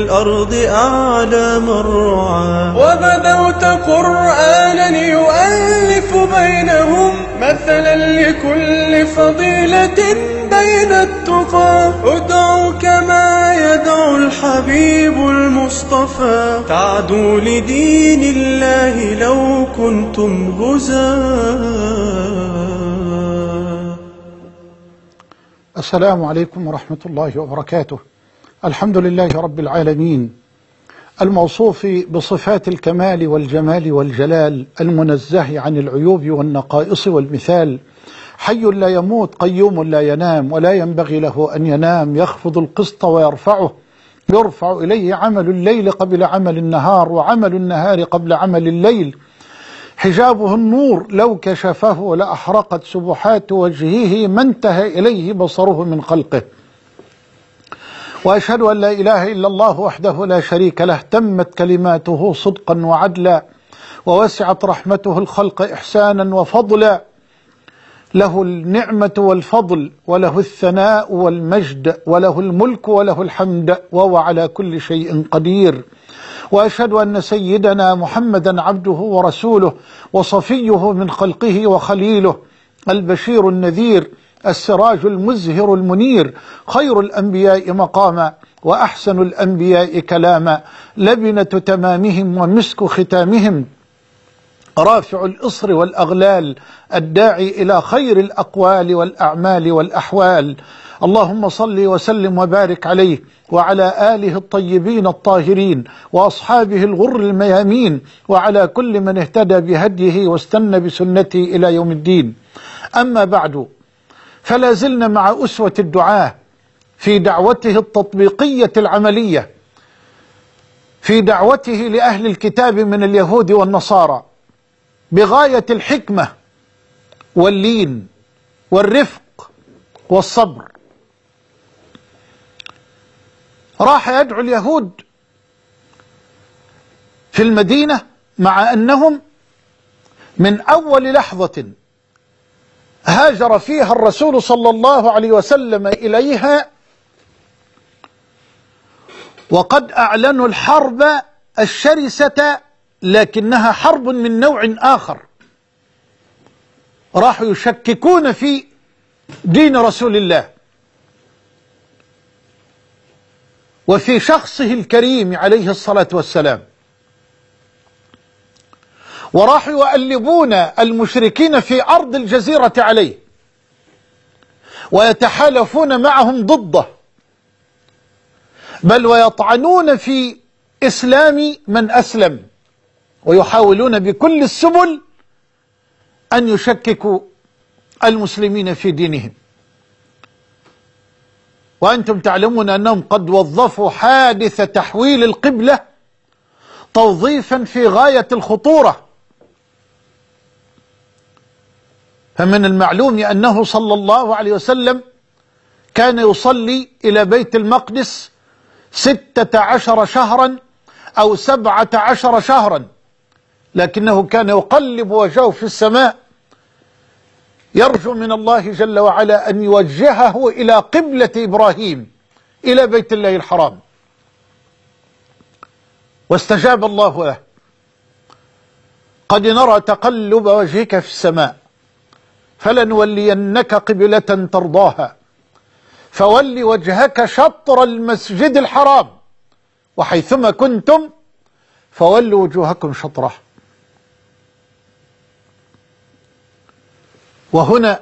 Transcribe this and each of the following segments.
الأرض أعلى مرعى وبدوت قرآنا يؤلف بينهم مثلا لكل فضيلة بين التقى ادعو كما يدعو الحبيب المصطفى تعدوا لدين الله لو كنتم غزاة. السلام عليكم ورحمة الله وبركاته. الحمد لله رب العالمين الموصوف بصفات الكمال والجمال والجلال، المنزه عن العيوب والنقائص والمثال، حي لا يموت قيوم لا ينام ولا ينبغي له أن ينام، يخفض القسط ويرفعه، يرفع إليه عمل الليل قبل عمل النهار وعمل النهار قبل عمل الليل، حجابه النور لو كشفه لأحرقت سبحات وجهه ما انتهى إليه بصره من خلقه. وأشهد أن لا إله إلا الله وحده لا شريك له، تمت كلماته صدقا وعدلا، ووسعت رحمته الخلق إحسانا وفضلا، له النعمة والفضل وله الثناء والمجد وله الملك وله الحمد وهو على كل شيء قدير. وأشهد أن سيدنا محمدا عبده ورسوله وصفيه من خلقه وخليله، البشير النذير، السراج المزهر المنير، خير الأنبياء مقاما وأحسن الأنبياء كلاما، لبنة تمامهم ومسك ختامهم، رافع الإصر والأغلال، الداعي إلى خير الأقوال والأعمال والأحوال. اللهم صل وسلم وبارك عليه وعلى آله الطيبين الطاهرين وأصحابه الغر الميامين وعلى كل من اهتدى بهديه واستنى بسنته إلى يوم الدين. أما بعد، فلا زلنا مع أسوة الدعاة في دعوته التطبيقية العملية، في دعوته لأهل الكتاب من اليهود والنصارى بغاية الحكمة واللين والرفق والصبر. راح يدعو اليهود في المدينة مع أنهم من أول لحظة هاجر فيها الرسول صلى الله عليه وسلم إليها وقد أعلنوا الحرب الشرسة، لكنها حرب من نوع آخر، راحوا يشككون في دين رسول الله وفي شخصه الكريم عليه الصلاة والسلام، وراحوا يؤلبون المشركين في أرض الجزيرة عليه ويتحالفون معهم ضده، بل ويطعنون في إسلام من أسلم، ويحاولون بكل السبل أن يشككوا المسلمين في دينهم. وأنتم تعلمون أنهم قد وظفوا حادث تحويل القبلة توظيفا في غاية الخطورة. فمن المعلوم أنه صلى الله عليه وسلم كان يصلي إلى بيت المقدس 16 شهرا أو 17 شهرا، لكنه كان يقلب وجهه في السماء يرجو من الله جل وعلا أن يوجهه إلى قبلة إبراهيم، إلى بيت الله الحرام، واستجاب الله له. قد نرى تقلب وجهك في السماء فلنولينك قبلة ترضاها فول وجهك شطر المسجد الحرام وحيثما كنتم فولوا وجوهكم شطره. وهنا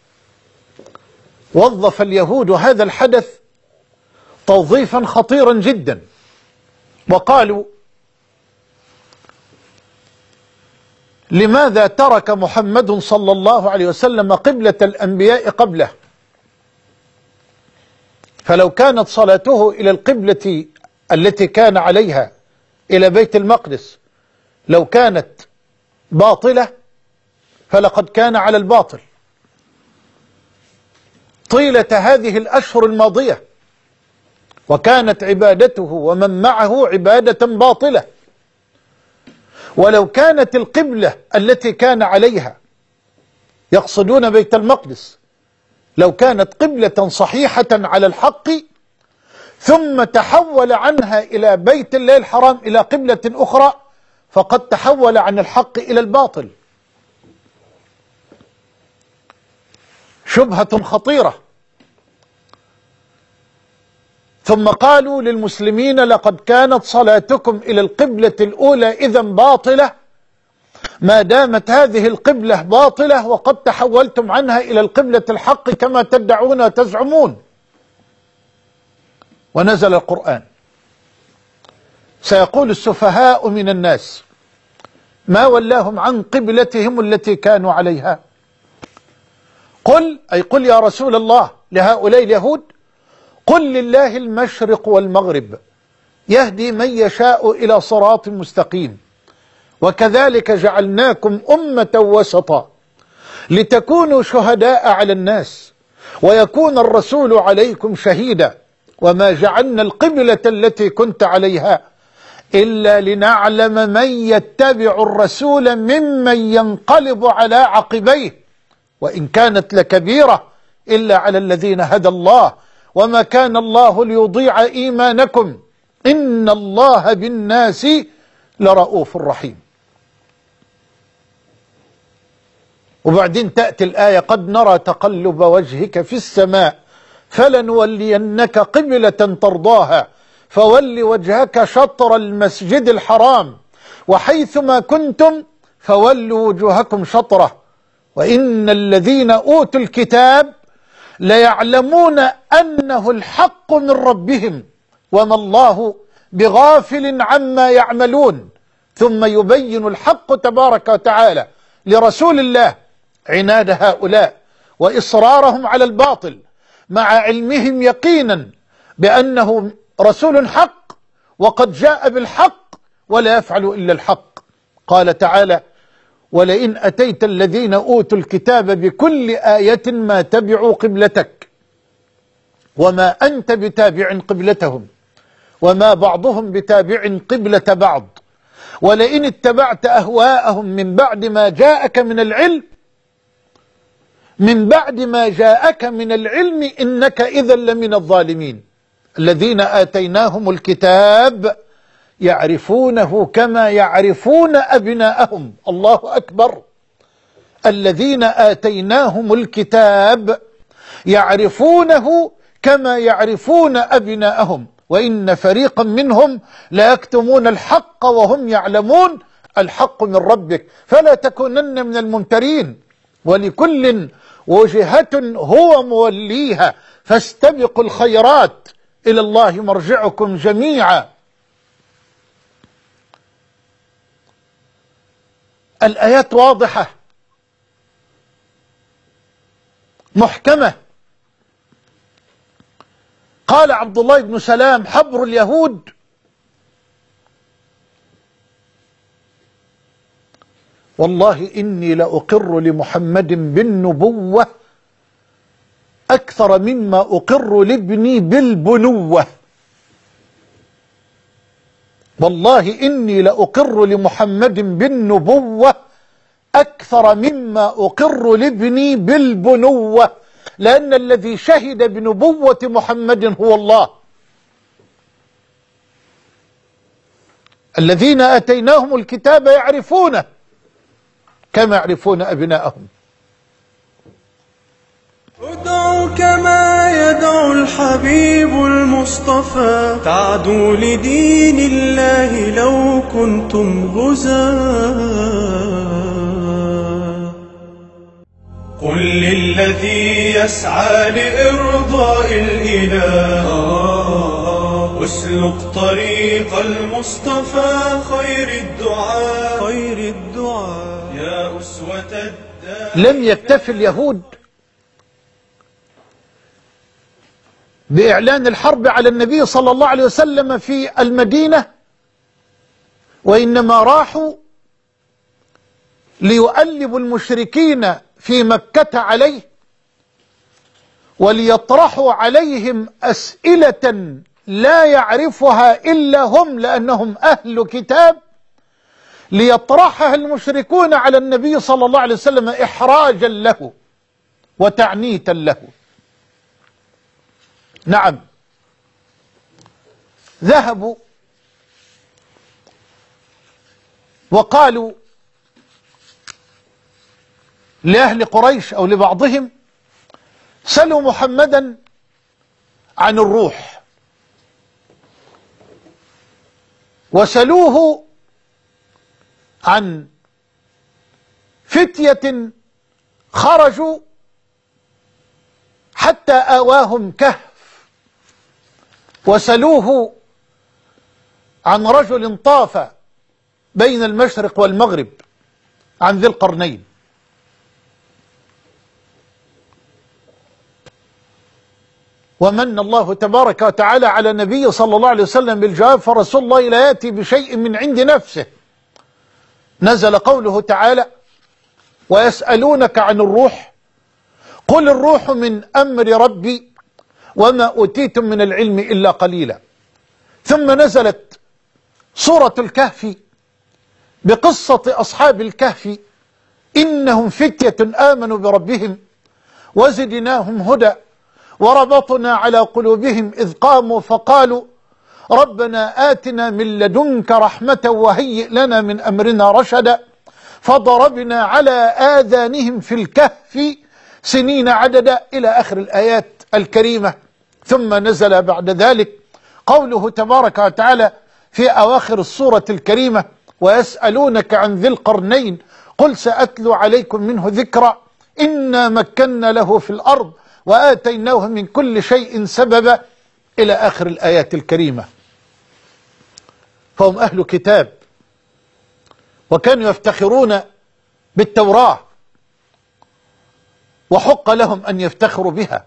وظف اليهود هذا الحدث توظيفا خطيرا جدا، وقالوا: لماذا ترك محمد صلى الله عليه وسلم قبلة الأنبياء قبله؟ فلو كانت صلاته إلى القبلة التي كان عليها إلى بيت المقدس لو كانت باطلة فلقد كان على الباطل طيلة هذه الأشهر الماضية، وكانت عبادته ومن معه عبادة باطلة. ولو كانت القبلة التي كان عليها، يقصدون بيت المقدس، لو كانت قبلة صحيحة على الحق ثم تحول عنها إلى بيت الله الحرام إلى قبلة أخرى فقد تحول عن الحق إلى الباطل. شبهة خطيرة. ثم قالوا للمسلمين لقد كانت صلاتكم إلى القبلة الأولى إذا باطلة ما دامت هذه القبلة باطلة وقد تحولتم عنها إلى القبلة الحق كما تدعون وتزعمون. ونزل القرآن: سيقول السفهاء من الناس ما ولاهم عن قبلتهم التي كانوا عليها. قل، أي قل يا رسول الله لهؤلاء اليهود: قل لله المشرق والمغرب يهدي من يشاء إلى صراط مستقيم وكذلك جعلناكم أمة وسطا لتكونوا شهداء على الناس ويكون الرسول عليكم شهيدا وما جعلنا القبلة التي كنت عليها إلا لنعلم من يتبع الرسول ممن ينقلب على عقبيه وإن كانت لكبيرة إلا على الذين هدى الله وما كان الله ليضيع إيمانكم إن الله بالناس لرؤوف رحيم. وبعدين تأتي الآية: قد نرى تقلب وجهك في السماء فلنولينك قبلة ترضاها فول وجهك شطر المسجد الحرام وحيثما كنتم فولوا وجوهكم شطره وإن الذين أوتوا الكتاب ليعلمون أنه الحق من ربهم وما الله بغافل عما يعملون. ثم يبين الحق تبارك وتعالى لرسول الله عناد هؤلاء وإصرارهم على الباطل مع علمهم يقينا بأنه رسول حق وقد جاء بالحق ولا يفعل إلا الحق. قال تعالى: ولئن أتيت الذين أوتوا الكتاب بكل آية ما تبعوا قبلتك وما أنت بتابع قبلتهم وما بعضهم بتابع قبلة بعض ولئن اتبعت أهواءهم من بعد ما جاءك من العلم إنك إذا لمن الظالمين. الذين آتيناهم الكتاب يعرفونه كما يعرفون أبناءهم. الله أكبر. الذين آتيناهم الكتاب يعرفونه كما يعرفون أبناءهم وإن فريقا منهم لا يكتمون الحق وهم يعلمون الحق من ربك فلا تكونن من الممترين ولكل وجهة هو موليها فاستبقوا الخيرات إلى الله مرجعكم جميعا. الآيات واضحة محكمة. قال عبد الله بن سلام حبر اليهود: والله إني لأقر لمحمد بالنبوة أكثر مما أقر لابني بالبنوة. والله إني لأقر لمحمد بالنبوة أكثر مما أقر لابني بالبنوة لأن الذي شهد بنبوة محمد هو الله. الذين آتيناهم الكتاب يعرفونه كما يعرفون أبناءهم. ادعوا كما يدعو الحبيب المصطفى تعدوا لدين الله لو كنتم غزاة. قل للذي يسعى لإرضاء الإله واسلك طريق المصطفى خير الدعاء يا أسوة الداعي. لم يكتفي اليهود بإعلان الحرب على النبي صلى الله عليه وسلم في المدينة وإنما راحوا ليؤلبوا المشركين في مكة عليه وليطرحوا عليهم أسئلة لا يعرفها إلا هم لأنهم أهل كتاب ليطرحها المشركون على النبي صلى الله عليه وسلم إحراجا له وتعنيتا له. نعم، ذهبوا وقالوا لأهل قريش أو لبعضهم: سلوا محمدا عن الروح، وسلوه عن فتية خرجوا حتى آواهم كهف، وسلوه عن رجل طاف بين المشرق والمغرب، عن ذي القرنين. ومن الله تبارك وتعالى على نبي صلى الله عليه وسلم بالجواب، فرسول الله لا يأتي بشيء من عند نفسه. نزل قوله تعالى: ويسألونك عن الروح قل الروح من أمر ربي وما أوتيتم من العلم إلا قليلا. ثم نزلت سورة الكهف بقصة أصحاب الكهف: إنهم فتية آمنوا بربهم وزدناهم هدى وربطنا على قلوبهم إذ قاموا فقالوا ربنا آتنا من لدنك رحمة وهيئ لنا من أمرنا رشدا فضربنا على آذانهم في الكهف سنين عددا، إلى آخر الآيات الكريمة. ثم نزل بعد ذلك قوله تبارك وتعالى في أواخر السورة الكريمة: ويسألونك عن ذي القرنين قل سأتلو عليكم منه ذكرا إنا مكنا له في الأرض وآتيناه من كل شيء سببا، إلى آخر الآيات الكريمة. فهم أهل كتاب، وكانوا يفتخرون بالتوراة، وحق لهم أن يفتخروا بها.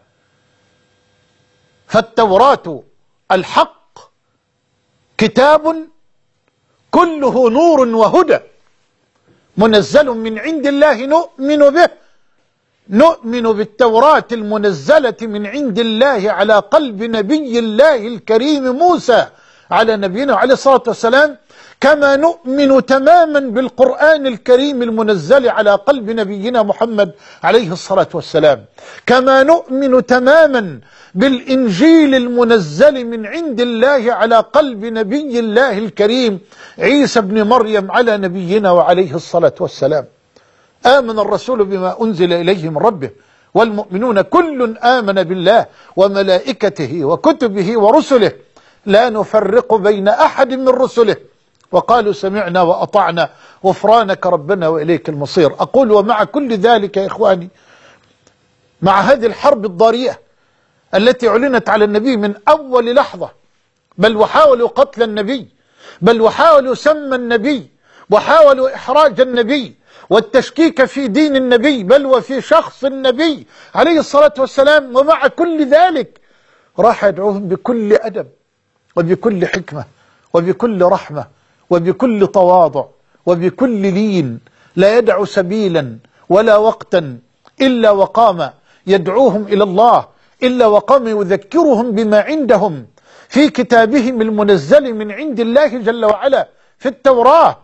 فالتوراة الحق كتاب كله نور وهدى منزل من عند الله نؤمن به. نؤمن بالتوراة المنزلة من عند الله على قلب نبي الله الكريم موسى على نبينا عليه الصلاة والسلام، كما نؤمن تماما بالقرآن الكريم المنزل على قلب نبينا محمد عليه الصلاة والسلام، كما نؤمن تماما بالإنجيل المنزل من عند الله على قلب نبي الله الكريم عيسى بن مريم على نبينا وعليه الصلاة والسلام. آمن الرسول بما أنزل إليه من ربه والمؤمنون كل آمن بالله وملائكته وكتبه ورسله لا نفرق بين أحد من رسله وقالوا سمعنا وأطعنا غفرانك ربنا وإليك المصير. أقول ومع كل ذلك يا إخواني، مع هذه الحرب الضارية التي أعلنت على النبي من أول لحظة، بل وحاولوا قتل النبي، بل وحاولوا سم النبي، وحاولوا إحراج النبي والتشكيك في دين النبي، بل وفي شخص النبي عليه الصلاة والسلام، ومع كل ذلك راح يدعوهم بكل أدب وبكل حكمة وبكل رحمة وبكل تواضع وبكل لين، لا يدع سبيلا ولا وقتا إلا وقام يدعوهم إلى الله، إلا وقام يذكرهم بما عندهم في كتابهم المنزل من عند الله جل وعلا في التوراة.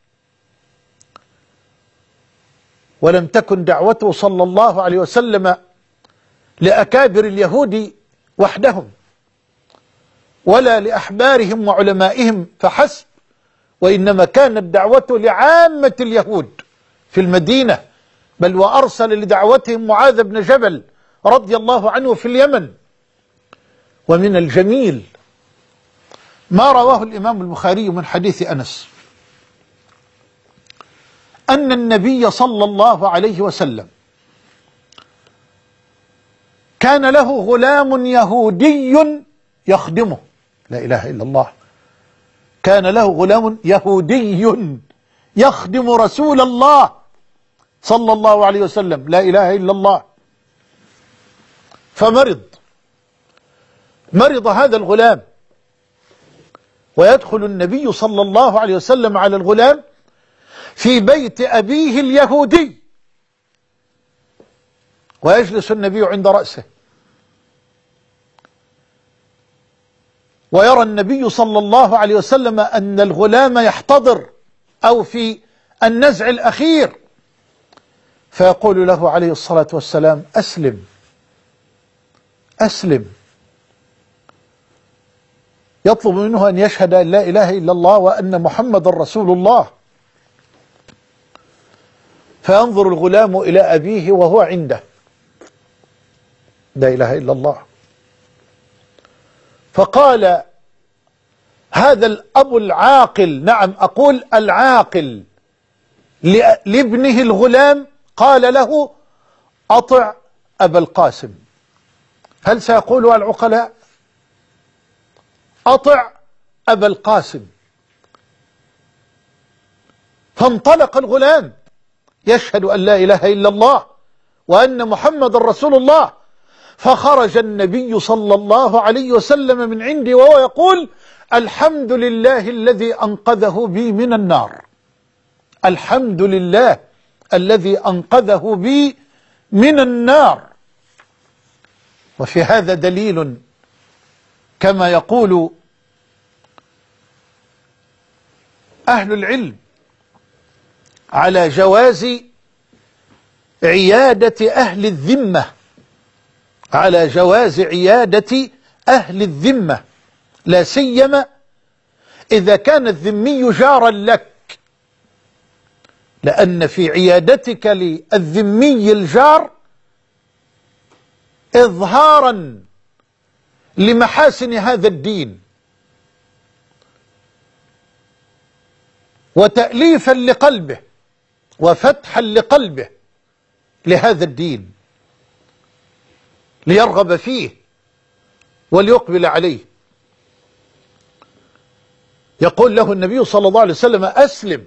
ولم تكن دعوته صلى الله عليه وسلم لأكابر اليهود وحدهم ولا لأحبارهم وعلمائهم فحسب، وإنما كانت دعوته لعامة اليهود في المدينة، بل وأرسل لدعوتهم معاذ بن جبل رضي الله عنه في اليمن. ومن الجميل ما رواه الإمام البخاري من حديث أنس أن النبي صلى الله عليه وسلم كان له غلام يهودي يخدمه. لا إله إلا الله، كان له غلام يهودي يخدم رسول الله صلى الله عليه وسلم. لا إله إلا الله. مرض هذا الغلام، ويدخل النبي صلى الله عليه وسلم على الغلام في بيت أبيه اليهودي، ويجلس النبي عند رأسه، ويرى النبي صلى الله عليه وسلم أن الغلام يحتضر أو في النزع الأخير، فيقول له عليه الصلاة والسلام: أسلم أسلم. يطلب منه أن يشهد أن لا إله إلا الله وأن محمد رسول الله. فينظر الغلام إلى أبيه وهو عنده، لا إله إلا الله. فقال هذا الأب العاقل، نعم أقول العاقل، لابنه الغلام قال له أطع أبا القاسم. هل سيقولها العقلاء؟ أطع أبا القاسم. فانطلق الغلام يشهد أن لا إله إلا الله وأن محمد رسول الله. فخرج النبي صلى الله عليه وسلم من عنده وهو يقول الحمد لله الذي أنقذه بي من النار، الحمد لله الذي أنقذه بي من النار. وفي هذا دليل كما يقول أهل العلم على جواز عيادة أهل الذمة، على جواز عيادة أهل الذمة، لا سيما إذا كان الذمي جارا لك، لأن في عيادتك للذمي الجار إظهارا لمحاسن هذا الدين وتأليفا لقلبه وفتحا لقلبه لهذا الدين ليرغب فيه وليقبل عليه. يقول له النبي صلى الله عليه وسلم أسلم.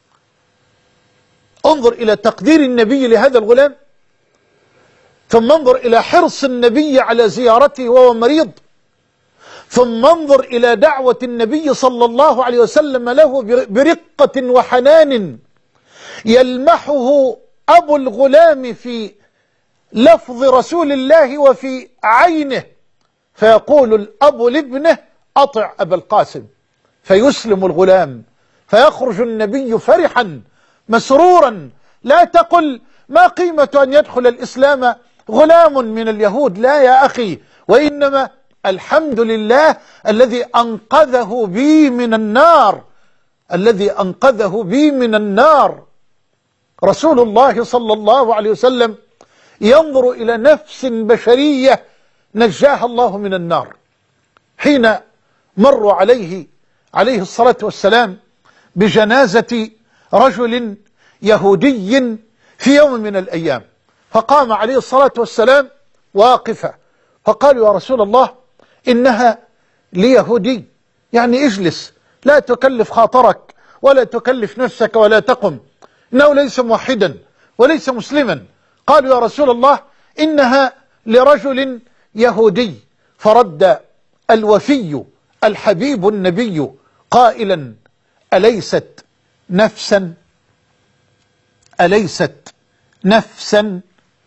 انظر إلى تقدير النبي لهذا الغلام، ثم انظر إلى حرص النبي على زيارته وهو مريض، ثم انظر إلى دعوة النبي صلى الله عليه وسلم له برقة وحنان يلمحه أبو الغلام في لفظ رسول الله وفي عينه، فيقول الأب لابنه أطع أبا القاسم، فيسلم الغلام، فيخرج النبي فرحا مسرورا. لا تقل ما قيمة أن يدخل الإسلام غلام من اليهود، لا يا أخي، وإنما الحمد لله الذي أنقذه بي من النار، الذي أنقذه بي من النار. رسول الله صلى الله عليه وسلم ينظر إلى نفس بشرية نجاها الله من النار، حين مروا عليه الصلاة والسلام بجنازة رجل يهودي في يوم من الأيام، فقام عليه الصلاة والسلام واقفا، فقالوا يا رسول الله إنها ليهودي، يعني اجلس لا تكلف خاطرك ولا تكلف نفسك ولا تقم، إنه ليس موحدا وليس مسلما. قالوا يا رسول الله إنها لرجل يهودي، فرد الوفي الحبيب النبي قائلا أليست نفسا، أليست نفسا؟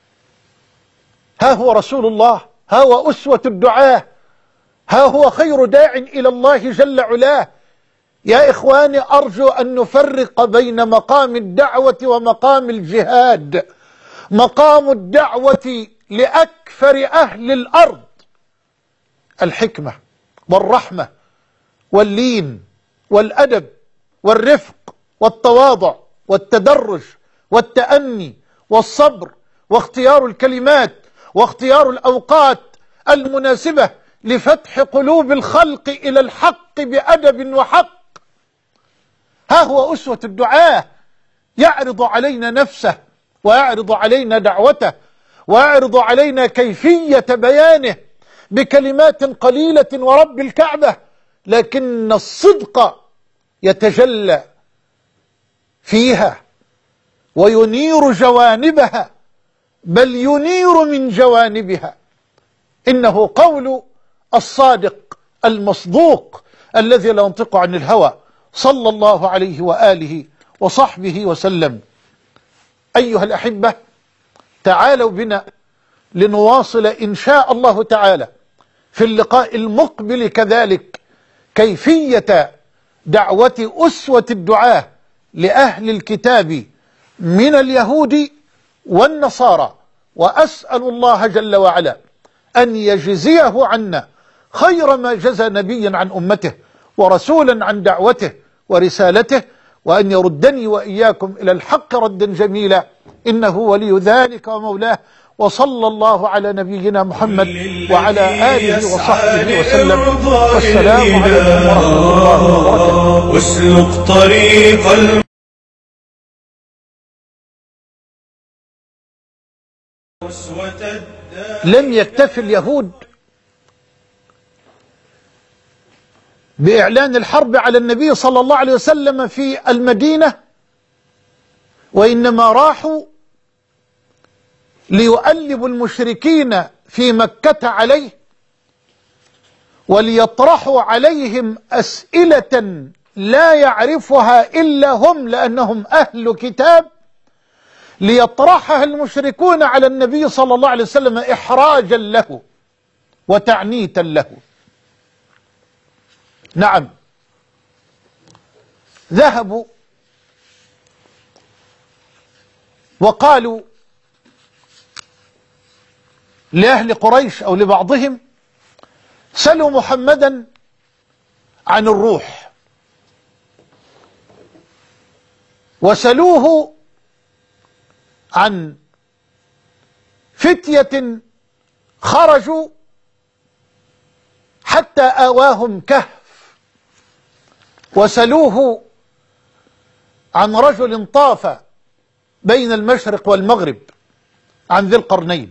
ها هو رسول الله، ها هو أسوة الدعاة، ها هو خير داع إلى الله جل علاه. يا إخواني أرجو أن نفرق بين مقام الدعوة ومقام الجهاد. مقام الدعوة لأكثر أهل الأرض الحكمة والرحمة واللين والأدب والرفق والتواضع والتدرج والتأني والصبر واختيار الكلمات واختيار الأوقات المناسبة لفتح قلوب الخلق إلى الحق بأدب وحق. ها هو أسوة الدعاة، يعرض علينا نفسه ويعرض علينا دعوته ويعرض علينا كيفية بيانه بكلمات قليلة ورب الكعبة، لكن الصدق يتجلى فيها وينير جوانبها، بل ينير من جوانبها. إنه قول الصادق المصدوق الذي لا ينطق عن الهوى صلى الله عليه وآله وصحبه وسلم. أيها الأحبة، تعالوا بنا لنواصل إن شاء الله تعالى في اللقاء المقبل كذلك كيفية دعوة أسوة الدعاة لأهل الكتاب من اليهود والنصارى، وأسأل الله جل وعلا أن يجزيه عنا خير ما جزى نبيا عن أمته ورسولا عن دعوته ورسالته، وأن يردني وإياكم إلى الحق ردا جميلا، إنه ولي ذلك ومولاه. وصلى الله على نبينا محمد وعلى آله وصحبه وسلم، والسلام عليكم ورحمة الله وبركاته. واسلك طريق لم يكتفي اليهود بإعلان الحرب على النبي صلى الله عليه وسلم في المدينة، وإنما راحوا ليؤلبوا المشركين في مكة عليه، وليطرحوا عليهم أسئلة لا يعرفها إلا هم لأنهم أهل كتاب، ليطرحها المشركون على النبي صلى الله عليه وسلم إحراجا له وتعنيتا له. نعم، ذهبوا وقالوا لأهل قريش أو لبعضهم: سلوا محمدا عن الروح، وسلوه عن فتية خرجوا حتى آواهم كهف، وسلوه عن رجل طاف بين المشرق والمغرب، عن ذي القرنين.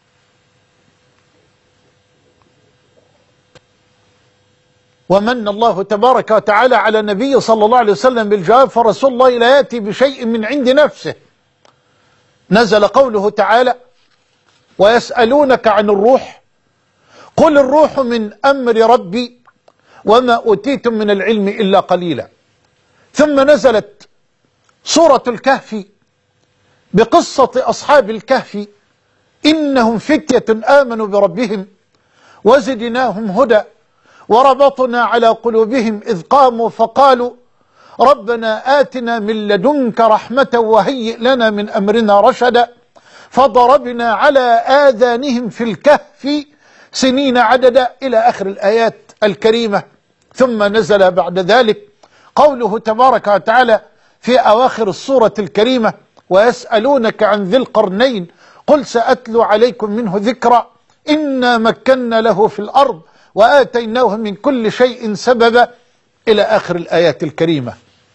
ومن الله تبارك وتعالى على نبي صلى الله عليه وسلم بالجواب، فرسول الله لا يأتي بشيء من عند نفسه. نزل قوله تعالى: ويسألونك عن الروح قل الروح من أمر ربي وما أوتيتم من العلم إلا قليلا. ثم نزلت سورة الكهف بقصة أصحاب الكهف: إنهم فتية آمنوا بربهم وزدناهم هدى وربطنا على قلوبهم إذ قاموا فقالوا ربنا آتنا من لدنك رحمة وهيئ لنا من أمرنا رشدا فضربنا على آذانهم في الكهف سنين عددا، إلى آخر الآيات الكريمة. ثم نزل بعد ذلك قوله تبارك وتعالى في أواخر السورة الكريمة: ويسألونك عن ذي القرنين قل سأتلو عليكم منه ذكرا إنا مكنا له في الأرض وآتيناه من كل شيء سببا، إلى آخر الآيات الكريمة.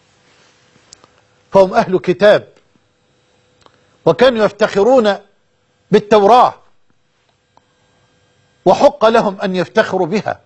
فهم أهل كتاب، وكانوا يفتخرون بالتوراة، وحق لهم أن يفتخروا بها.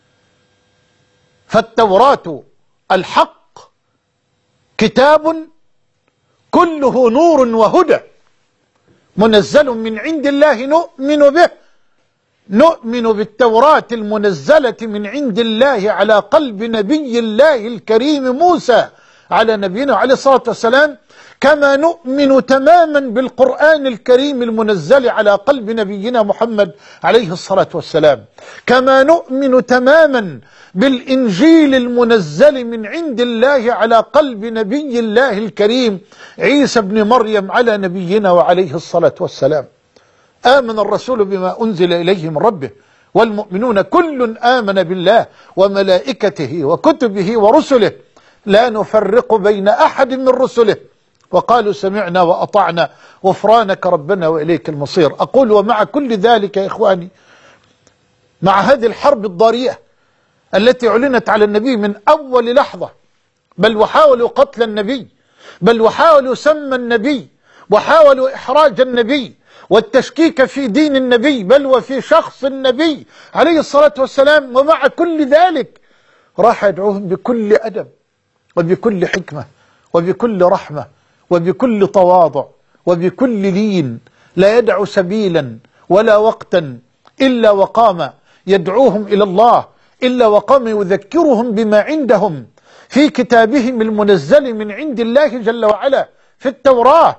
فالتوراة الحق كتاب كله نور وهدى منزل من عند الله نؤمن به، نؤمن بالتوراة المنزلة من عند الله على قلب نبي الله الكريم موسى على نبينا عليه الصلاة والسلام، كما نؤمن تماما بالقرآن الكريم المنزل على قلب نبينا محمد عليه الصلاة والسلام، كما نؤمن تماما بالإنجيل المنزل من عند الله على قلب نبي الله الكريم عيسى بن مريم على نبينا وعليه الصلاة والسلام. آمن الرسول بما أنزل إليه من ربه والمؤمنون كل آمن بالله وملائكته وكتبه ورسله لا نفرق بين أحد من رسله وقالوا سمعنا وأطعنا غفرانك ربنا وإليك المصير. أقول ومع كل ذلك يا إخواني، مع هذه الحرب الضارية التي أعلنت على النبي من أول لحظة، بل وحاولوا قتل النبي، بل وحاولوا سم النبي، وحاولوا إحراج النبي والتشكيك في دين النبي، بل وفي شخص النبي عليه الصلاة والسلام، ومع كل ذلك راح يدعوهم بكل أدب وبكل حكمة وبكل رحمة وبكل تواضع وبكل لين، لا يدع سبيلا ولا وقتا إلا وقام يدعوهم إلى الله، إلا وقام يذكرهم بما عندهم في كتابهم المنزل من عند الله جل وعلا في التوراة.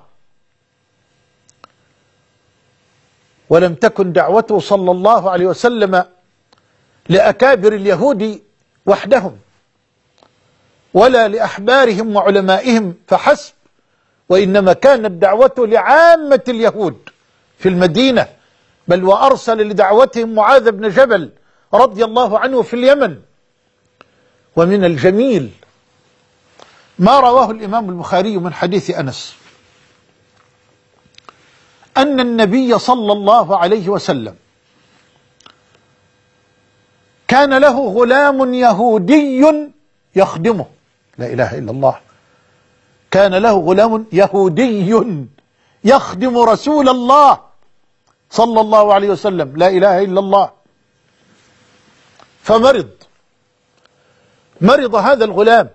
ولم تكن دعوته صلى الله عليه وسلم لأكابر اليهود وحدهم ولا لأحبارهم وعلمائهم فحسب، وإنما كانت دعوته لعامة اليهود في المدينة، بل وأرسل لدعوتهم معاذ بن جبل رضي الله عنه في اليمن. ومن الجميل ما رواه الإمام البخاري من حديث أنس أن النبي صلى الله عليه وسلم كان له غلام يهودي يخدمه. لا إله إلا الله. كان له غلام يهودي يخدم رسول الله صلى الله عليه وسلم. لا إله إلا الله. مرض هذا الغلام،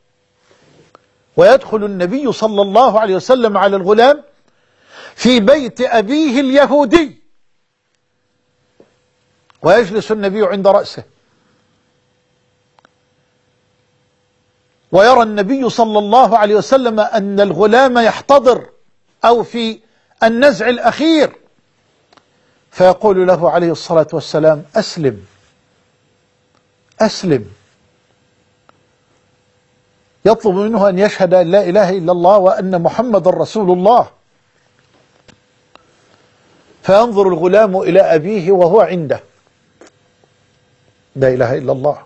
ويدخل النبي صلى الله عليه وسلم على الغلام في بيت أبيه اليهودي، ويجلس النبي عند رأسه، ويرى النبي صلى الله عليه وسلم أن الغلام يحتضر أو في النزع الأخير، فيقول له عليه الصلاة والسلام: أسلم أسلم. يطلب منه أن يشهد أن لا إله إلا الله وأن محمد رسول الله. فينظر الغلام إلى أبيه وهو عنده. لا إله إلا الله.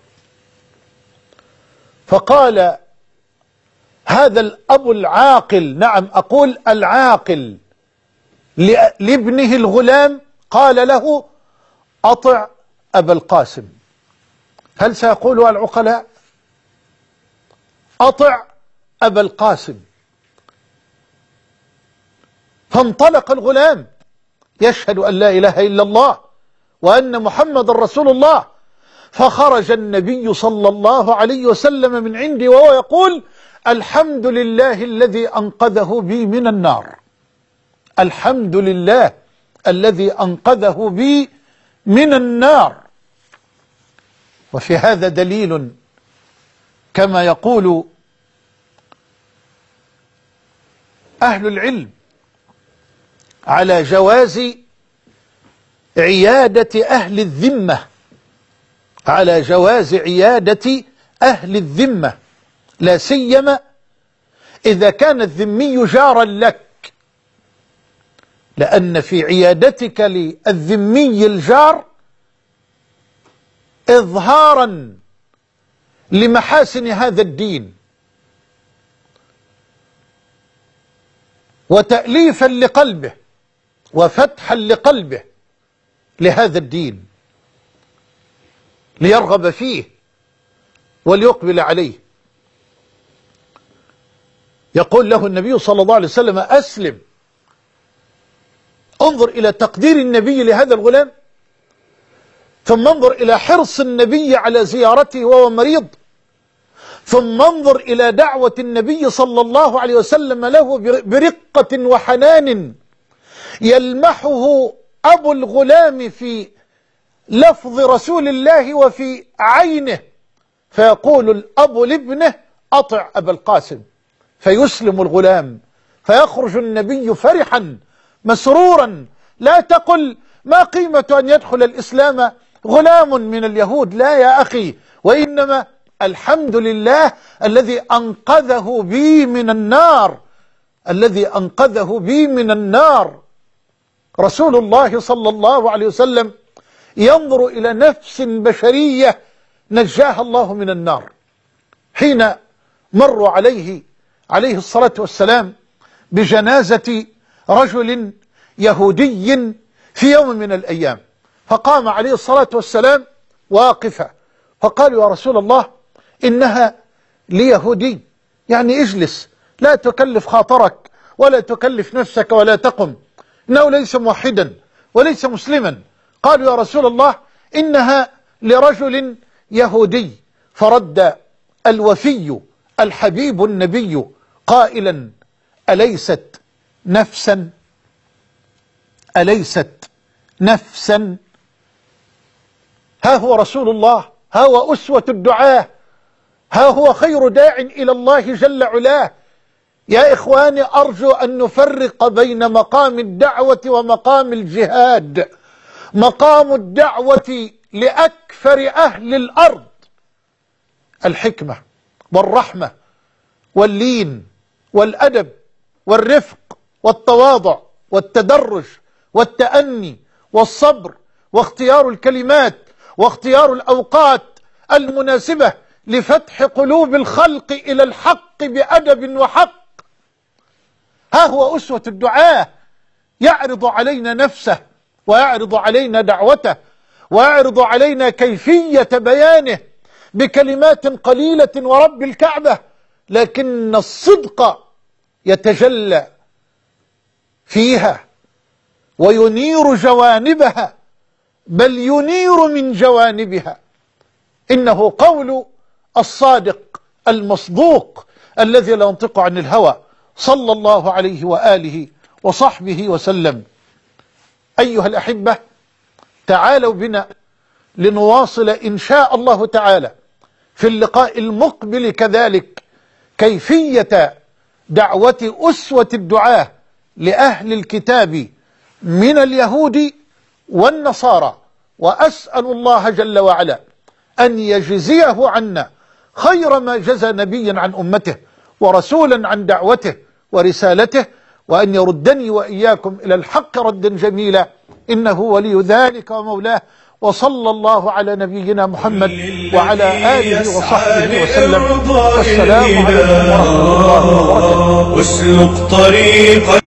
فقال هذا الأب العاقل، نعم أقول العاقل، لابنه الغلام، قال له: أطع أبا القاسم. هل سيقول العقلاء؟ أطع أبا القاسم. فانطلق الغلام يشهد أن لا إله إلا الله وأن محمد رسول الله. فخرج النبي صلى الله عليه وسلم من عندي وهو يقول: الحمد لله الذي أنقذه بي من النار. الحمد لله الذي أنقذه بي من النار. وفي هذا دليل كما يقول أهل العلم على جواز عيادة أهل الذمة، على جواز عيادة أهل الذمة، لا سيما إذا كان الذمي جارا لك، لأن في عيادتك للذمي الجار إظهارا لمحاسن هذا الدين وتأليفا لقلبه وفتحا لقلبه لهذا الدين ليرغب فيه وليقبل عليه. يقول له النبي صلى الله عليه وسلم: أسلم. انظر إلى تقدير النبي لهذا الغلام، ثم انظر إلى حرص النبي على زيارته وهو مريض، ثم انظر إلى دعوة النبي صلى الله عليه وسلم له برقة وحنان يلمحه أبو الغلام في لفظ رسول الله وفي عينه، فيقول الأب لابنه: أطع أبا القاسم. فيسلم الغلام، فيخرج النبي فرحا مسرورا. لا تقل ما قيمة أن يدخل الإسلام غلام من اليهود، لا يا أخي، وإنما الحمد لله الذي أنقذه بي من النار، الذي أنقذه بي من النار. رسول الله صلى الله عليه وسلم ينظر إلى نفس بشرية نجاها الله من النار، حين مروا عليه الصلاة والسلام بجنازة رجل يهودي في يوم من الأيام، فقام عليه الصلاة والسلام واقفا، فقالوا: يا رسول الله إنها ليهودي، يعني اجلس، لا تكلف خاطرك ولا تكلف نفسك ولا تقم، إنه ليس موحدا وليس مسلما. قالوا: يا رسول الله إنها لرجل يهودي. فرد الوفي الحبيب النبي قائلا: أليست نفسا؟ أليست نفسا؟ ها هو رسول الله، ها هو أسوة الدعاة، ها هو خير داع إلى الله جل علاه. يا إخواني، أرجو أن نفرق بين مقام الدعوة ومقام الجهاد. مقام الدعوة لأكثر أهل الأرض الحكمة والرحمة واللين والأدب والرفق والتواضع والتدرج والتأني والصبر واختيار الكلمات واختيار الأوقات المناسبة لفتح قلوب الخلق إلى الحق بأدب وحق. ها هو أسوة الدعاء، يعرض علينا نفسه ويعرض علينا دعوته ويعرض علينا كيفية بيانه بكلمات قليلة ورب الكعبة، لكن الصدق يتجلى فيها وينير جوانبها، بل ينير من جوانبها. إنه قول الصادق المصدوق الذي لا ينطق عن الهوى صلى الله عليه وآله وصحبه وسلم. أيها الأحبة، تعالوا بنا لنواصل إن شاء الله تعالى في اللقاء المقبل كذلك كيفية دعوة أسوة الدعاة لأهل الكتاب من اليهود والنصارى، وأسأل الله جل وعلا أن يجزيه عنا خير ما جزى نبيا عن أمته ورسولا عن دعوته ورسالته، وأن يردني وإياكم إلى الحق ردا جميلا، إنه ولي ذلك ومولاه. وصلى الله على نبينا محمد وعلى آله وصحبه وسلم، والسلام عليكم ورحمة الله وبركاته.